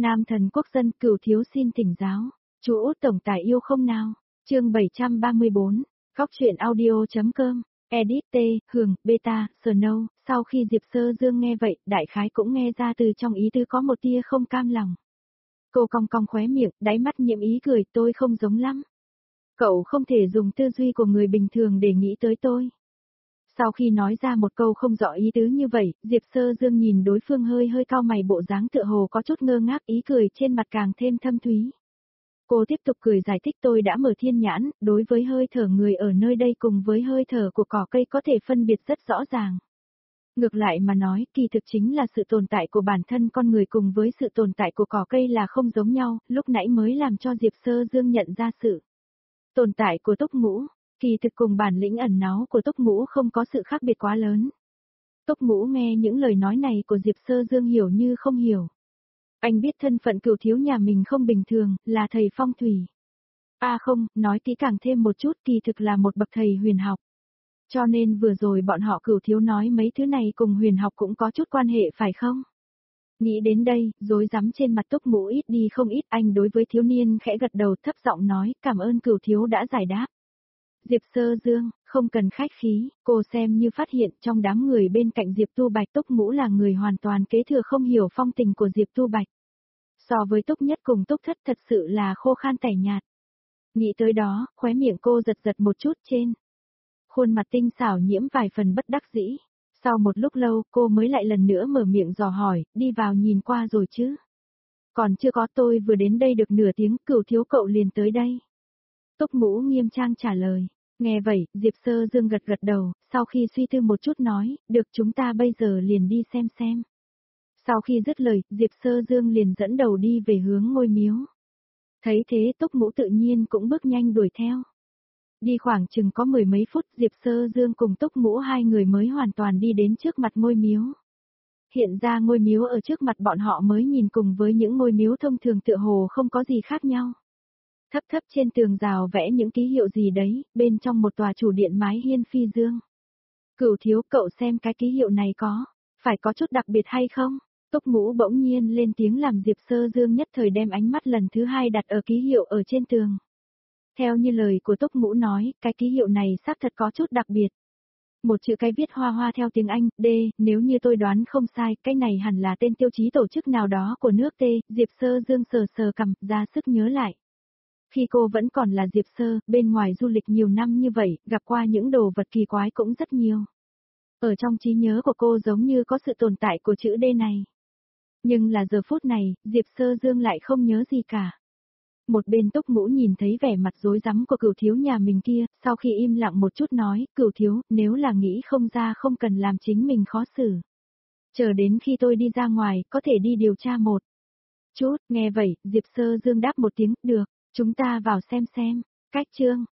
Nam thần quốc dân Cửu thiếu xin thỉnh giáo. Chú Út tổng tài yêu không nào? Chương 734. Góc truyện audio.com. Edit T, Hường, Beta, Snow. Sau khi Diệp Sơ Dương nghe vậy, đại khái cũng nghe ra từ trong ý tứ có một tia không cam lòng. Cô cong cong khóe miệng, đáy mắt nhiễm ý cười, tôi không giống lắm. Cậu không thể dùng tư duy của người bình thường để nghĩ tới tôi. Sau khi nói ra một câu không rõ ý tứ như vậy, Diệp Sơ Dương nhìn đối phương hơi hơi cau mày, bộ dáng tựa hồ có chút ngơ ngác, ý cười trên mặt càng thêm thâm thúy. Cô tiếp tục cười giải thích, tôi đã mở thiên nhãn, đối với hơi thở người ở nơi đây cùng với hơi thở của cỏ cây có thể phân biệt rất rõ ràng. Ngược lại mà nói, kỳ thực chính là sự tồn tại của bản thân con người cùng với sự tồn tại của cỏ cây là không giống nhau, lúc nãy mới làm cho Diệp Sơ Dương nhận ra sự tồn tại của Túc Ngũ. Kỳ thực cùng bản lĩnh ẩn náu của Túc Ngũ không có sự khác biệt quá lớn. Túc Ngũ nghe những lời nói này của Diệp Sơ Dương hiểu như không hiểu. Anh biết thân phận Cửu thiếu nhà mình không bình thường, là thầy phong thủy. Không, nói kỹ càng thêm một chút, kỳ thực là một bậc thầy huyền học. Cho nên vừa rồi bọn họ Cửu thiếu nói mấy thứ này cùng huyền học cũng có chút quan hệ phải không? Nghĩ đến đây, rối rắm trên mặt Túc Ngũ ít đi không ít, anh đối với thiếu niên khẽ gật đầu thấp giọng nói, cảm ơn Cửu thiếu đã giải đáp. Diệp Sơ Dương, không cần khách khí, cô xem như phát hiện trong đám người bên cạnh Diệp Tu Bạch, Túc Ngũ là người hoàn toàn kế thừa không hiểu phong tình của Diệp Tu Bạch. So với Túc Nhất cùng Túc Thất thật sự là khô khan tẻ nhạt. Nghĩ tới đó, khóe miệng cô giật giật một chút trên. Khuôn mặt tinh xảo nhiễm vài phần bất đắc dĩ. Sau một lúc lâu, cô mới lại lần nữa mở miệng dò hỏi, đi vào nhìn qua rồi chứ? Còn chưa có, tôi vừa đến đây được nửa tiếng, Cửu thiếu cậu liền tới đây. Túc Ngũ nghiêm trang trả lời. Nghe vậy, Diệp Sơ Dương gật gật đầu, sau khi suy tư một chút nói, được, chúng ta bây giờ liền đi xem. Sau khi dứt lời, Diệp Sơ Dương liền dẫn đầu đi về hướng ngôi miếu. Thấy thế, Túc Ngũ tự nhiên cũng bước nhanh đuổi theo. Đi khoảng chừng có mười mấy phút, Diệp Sơ Dương cùng Túc Ngũ hai người mới hoàn toàn đi đến trước mặt ngôi miếu. Hiện ra ngôi miếu ở trước mặt bọn họ mới nhìn cùng với những ngôi miếu thông thường tựa hồ không có gì khác nhau. Thấp thấp trên tường rào vẽ những ký hiệu gì đấy, bên trong một tòa chủ điện mái hiên phi dương. Cửu thiếu, cậu xem cái ký hiệu này phải có chút đặc biệt hay không? Túc Ngũ bỗng nhiên lên tiếng làm Diệp Sơ Dương nhất thời đem ánh mắt lần thứ hai đặt ở ký hiệu ở trên tường. Theo như lời của Túc Ngũ nói, cái ký hiệu này xác thật có chút đặc biệt. Một chữ cái viết hoa hoa theo tiếng Anh, D, nếu như tôi đoán không sai, cái này hẳn là tên tiêu chí tổ chức nào đó của nước T, Diệp Sơ Dương sờ sờ cằm, ra sức nhớ lại. Khi cô vẫn còn là Diệp Sơ, bên ngoài du lịch nhiều năm như vậy, gặp qua những đồ vật kỳ quái cũng rất nhiều. Ở trong trí nhớ của cô giống như có sự tồn tại của chữ D này. Nhưng là giờ phút này, Diệp Sơ Dương lại không nhớ gì cả. Một bên Túc Ngũ nhìn thấy vẻ mặt rối rắm của Cửu thiếu nhà mình kia, sau khi im lặng một chút nói, Cửu thiếu, nếu là nghĩ không ra không cần làm chính mình khó xử. Chờ đến khi tôi đi ra ngoài, có thể đi điều tra một chút, nghe vậy, Diệp Sơ Dương đáp một tiếng, được, chúng ta vào xem. Cách chương